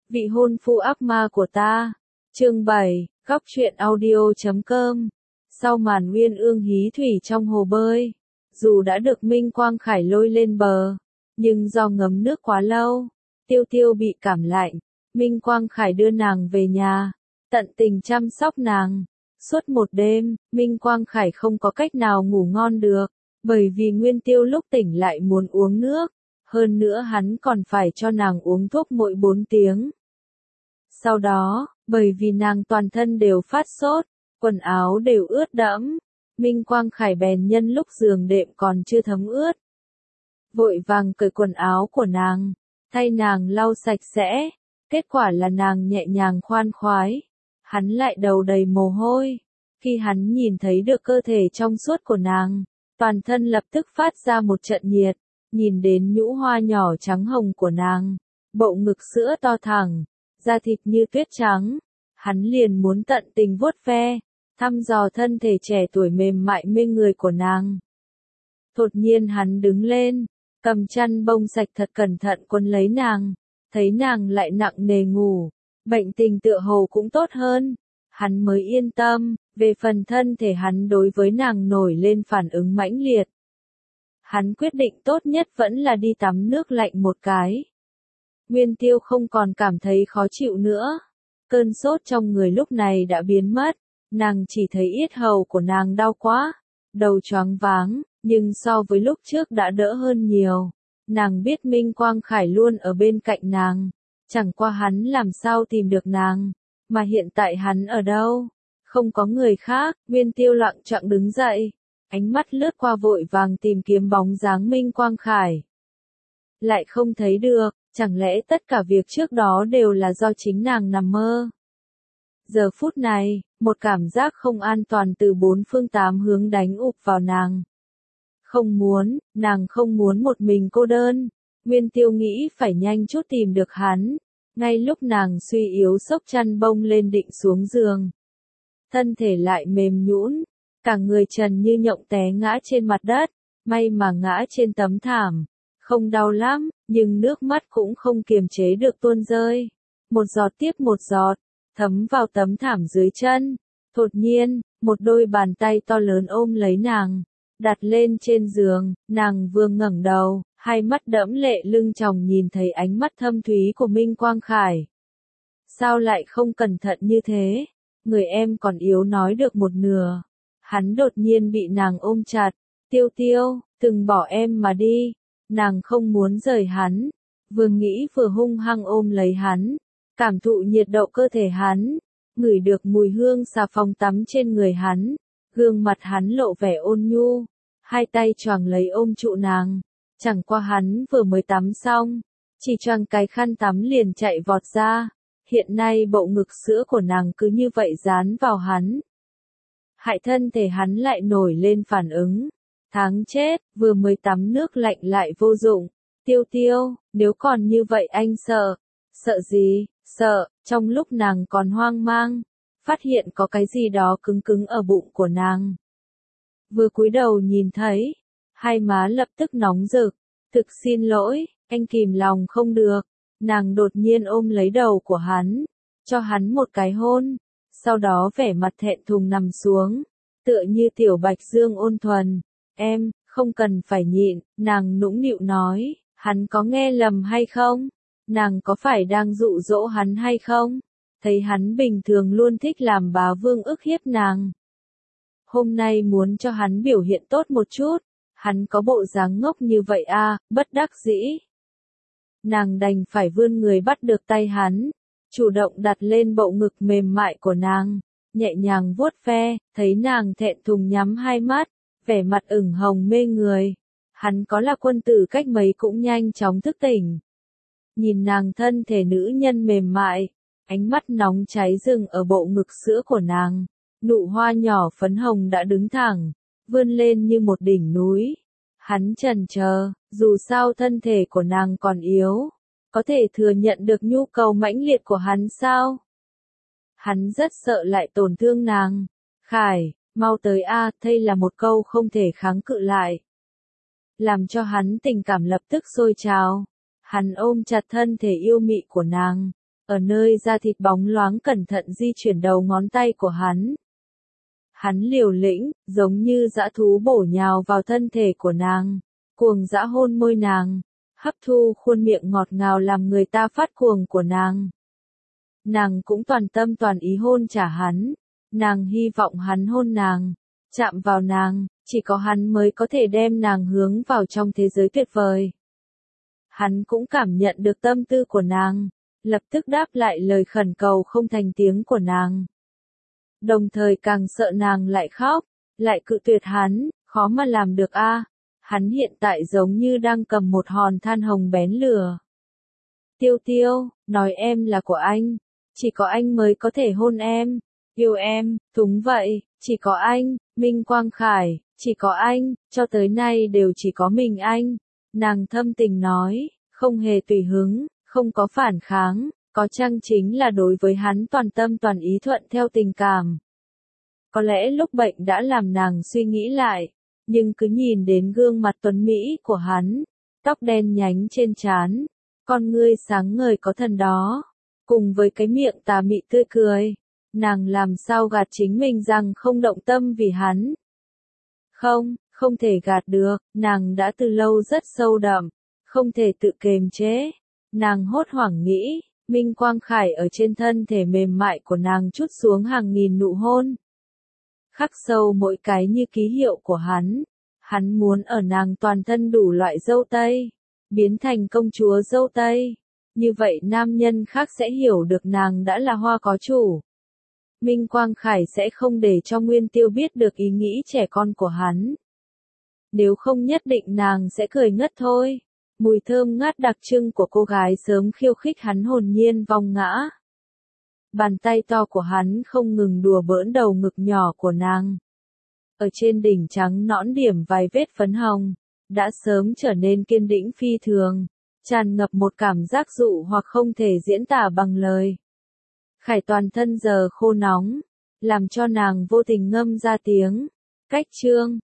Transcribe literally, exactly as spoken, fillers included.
Vị hôn phu ác ma của ta. Chương bảy, góc truyện audio chấm com. Sau màn uyên ương hí thủy trong hồ bơi, dù đã được Minh Quang Khải lôi lên bờ, nhưng do ngấm nước quá lâu, Tiêu Tiêu bị cảm lạnh. Minh Quang Khải đưa nàng về nhà, tận tình chăm sóc nàng. Suốt một đêm, Minh Quang Khải không có cách nào ngủ ngon được, bởi vì Nguyên Tiêu lúc tỉnh lại muốn uống nước, hơn nữa hắn còn phải cho nàng uống thuốc mỗi bốn tiếng. Sau đó, bởi vì nàng toàn thân đều phát sốt, quần áo đều ướt đẫm, Minh Quang Khải bèn nhân lúc giường đệm còn chưa thấm ướt, vội vàng cởi quần áo của nàng, thay nàng lau sạch sẽ. Kết quả là nàng nhẹ nhàng khoan khoái, hắn lại đầu đầy mồ hôi. Khi hắn nhìn thấy được cơ thể trong suốt của nàng, toàn thân lập tức phát ra một trận nhiệt, nhìn đến nhũ hoa nhỏ trắng hồng của nàng, bộ ngực sữa to thẳng, da thịt như tuyết trắng, hắn liền muốn tận tình vuốt ve, thăm dò thân thể trẻ tuổi mềm mại mê người của nàng. Đột nhiên hắn đứng lên, cầm chăn bông sạch thật cẩn thận quấn lấy nàng, thấy nàng lại nặng nề ngủ, bệnh tình tựa hồ cũng tốt hơn, hắn mới yên tâm. Về phần thân thể hắn đối với nàng nổi lên phản ứng mãnh liệt. Hắn quyết định tốt nhất vẫn là đi tắm nước lạnh một cái. Nguyên Tiêu không còn cảm thấy khó chịu nữa. Cơn sốt trong người lúc này đã biến mất, nàng chỉ thấy yết hầu của nàng đau quá, đầu choáng váng, nhưng so với lúc trước đã đỡ hơn nhiều. Nàng biết Minh Quang Khải luôn ở bên cạnh nàng, chẳng qua hắn làm sao tìm được nàng, mà hiện tại hắn ở đâu? Không có người khác. Nguyên Tiêu loạng choạng đứng dậy, ánh mắt lướt qua vội vàng tìm kiếm bóng dáng Minh Quang Khải. Lại không thấy được, chẳng lẽ tất cả việc trước đó đều là do chính nàng nằm mơ? Giờ phút này, một cảm giác không an toàn từ bốn phương tám hướng đánh ụp vào nàng. Không muốn, nàng không muốn một mình cô đơn. Nguyên Tiêu nghĩ phải nhanh chút tìm được hắn. Ngay lúc nàng suy yếu xốc chăn bông lên định xuống giường, thân thể lại mềm nhũn, cả người trần như nhộng té ngã trên mặt đất, may mà ngã trên tấm thảm, không đau lắm, nhưng nước mắt cũng không kiềm chế được tuôn rơi, một giọt tiếp một giọt, thấm vào tấm thảm dưới chân. Đột nhiên, một đôi bàn tay to lớn ôm lấy nàng, đặt lên trên giường, nàng vừa ngẩng đầu, hai mắt đẫm lệ lưng tròng nhìn thấy ánh mắt thâm thúy của Minh Quang Khải. Sao lại không cẩn thận như thế? Người em còn yếu nói được một nửa. Hắn đột nhiên bị nàng ôm chặt. Tiêu Tiêu, đừng bỏ em mà đi. Nàng không muốn rời hắn. Vừa nghĩ vừa hung hăng ôm lấy hắn. Cảm thụ nhiệt độ cơ thể hắn. Ngửi được mùi hương xà phòng tắm trên người hắn. Gương mặt hắn lộ vẻ ôn nhu. Hai tay choàng lấy ôm trụ nàng. Chẳng qua hắn vừa mới tắm xong. Chỉ choàng cái khăn tắm liền chạy vọt ra. Hiện nay bộ ngực sữa của nàng cứ như vậy dán vào hắn. Hại thân thể hắn lại nổi lên phản ứng. Tháng chết, vừa mới tắm nước lạnh lại vô dụng. Tiêu Tiêu, nếu còn như vậy anh sợ. Sợ gì? Sợ, trong lúc nàng còn hoang mang, phát hiện có cái gì đó cứng cứng ở bụng của nàng. Vừa cúi đầu nhìn thấy, hai má lập tức nóng rực. Thực xin lỗi, anh kìm lòng không được. Nàng đột nhiên ôm lấy đầu của hắn, cho hắn một cái hôn, sau đó vẻ mặt thẹn thùng nằm xuống, tựa như tiểu bạch dương ôn thuần. Em, không cần phải nhịn, nàng nũng nịu nói, hắn có nghe lầm hay không? Nàng có phải đang dụ dỗ hắn hay không? Thấy hắn bình thường luôn thích làm bá vương ức hiếp nàng. Hôm nay muốn cho hắn biểu hiện tốt một chút, hắn có bộ dáng ngốc như vậy à, bất đắc dĩ. Nàng đành phải vươn người bắt được tay hắn, chủ động đặt lên bộ ngực mềm mại của nàng, nhẹ nhàng vuốt ve, thấy nàng thẹn thùng nhắm hai mắt, vẻ mặt ửng hồng mê người. Hắn có là quân tử cách mấy cũng nhanh chóng thức tỉnh. Nhìn nàng thân thể nữ nhân mềm mại, ánh mắt nóng cháy dừng ở bộ ngực sữa của nàng, nụ hoa nhỏ phấn hồng đã đứng thẳng, vươn lên như một đỉnh núi. Hắn chần chờ, dù sao thân thể của nàng còn yếu, có thể thừa nhận được nhu cầu mãnh liệt của hắn sao? Hắn rất sợ lại tổn thương nàng. Khải, mau tới a, đây là một câu không thể kháng cự lại. Làm cho hắn tình cảm lập tức sôi trào. Hắn ôm chặt thân thể yêu mị của nàng, ở nơi da thịt bóng loáng cẩn thận di chuyển đầu ngón tay của hắn. Hắn liều lĩnh, giống như dã thú bổ nhào vào thân thể của nàng, cuồng dã hôn môi nàng, hấp thu khuôn miệng ngọt ngào làm người ta phát cuồng của nàng. Nàng cũng toàn tâm toàn ý hôn trả hắn, nàng hy vọng hắn hôn nàng, chạm vào nàng, chỉ có hắn mới có thể đem nàng hướng vào trong thế giới tuyệt vời. Hắn cũng cảm nhận được tâm tư của nàng, lập tức đáp lại lời khẩn cầu không thành tiếng của nàng. Đồng thời càng sợ nàng lại khóc, lại cự tuyệt hắn, khó mà làm được a. À. Hắn hiện tại giống như đang cầm một hòn than hồng bén lửa. Tiêu Tiêu, nói em là của anh, chỉ có anh mới có thể hôn em, yêu em, đúng vậy, chỉ có anh, Minh Quang Khải, chỉ có anh, cho tới nay đều chỉ có mình anh. Nàng thâm tình nói, không hề tùy hứng, không có phản kháng, có chăng chính là đối với hắn toàn tâm toàn ý thuận theo tình cảm. Có lẽ lúc bệnh đã làm nàng suy nghĩ lại, nhưng cứ nhìn đến gương mặt tuấn mỹ của hắn, tóc đen nhánh trên trán, con ngươi sáng ngời có thần đó, cùng với cái miệng tà mị tươi cười, nàng làm sao gạt chính mình rằng không động tâm vì hắn. Không, không thể gạt được, nàng đã từ lâu rất sâu đậm, không thể tự kiềm chế. Nàng hốt hoảng nghĩ, Minh Quang Khải ở trên thân thể mềm mại của nàng trút xuống hàng nghìn nụ hôn. Khắc sâu mỗi cái như ký hiệu của hắn. Hắn muốn ở nàng toàn thân đủ loại dâu tây, biến thành công chúa dâu tây. Như vậy nam nhân khác sẽ hiểu được nàng đã là hoa có chủ. Minh Quang Khải sẽ không để cho Nguyên Tiêu biết được ý nghĩ trẻ con của hắn. Nếu không nhất định nàng sẽ cười ngất thôi. Mùi thơm ngát đặc trưng của cô gái sớm khiêu khích hắn hồn nhiên vong ngã. Bàn tay to của hắn không ngừng đùa bỡn đầu ngực nhỏ của nàng. Ở trên đỉnh trắng nõn điểm vài vết phấn hồng, đã sớm trở nên kiên định phi thường, tràn ngập một cảm giác dụ hoặc không thể diễn tả bằng lời. Khải toàn thân giờ khô nóng, làm cho nàng vô tình ngâm ra tiếng, cách chương.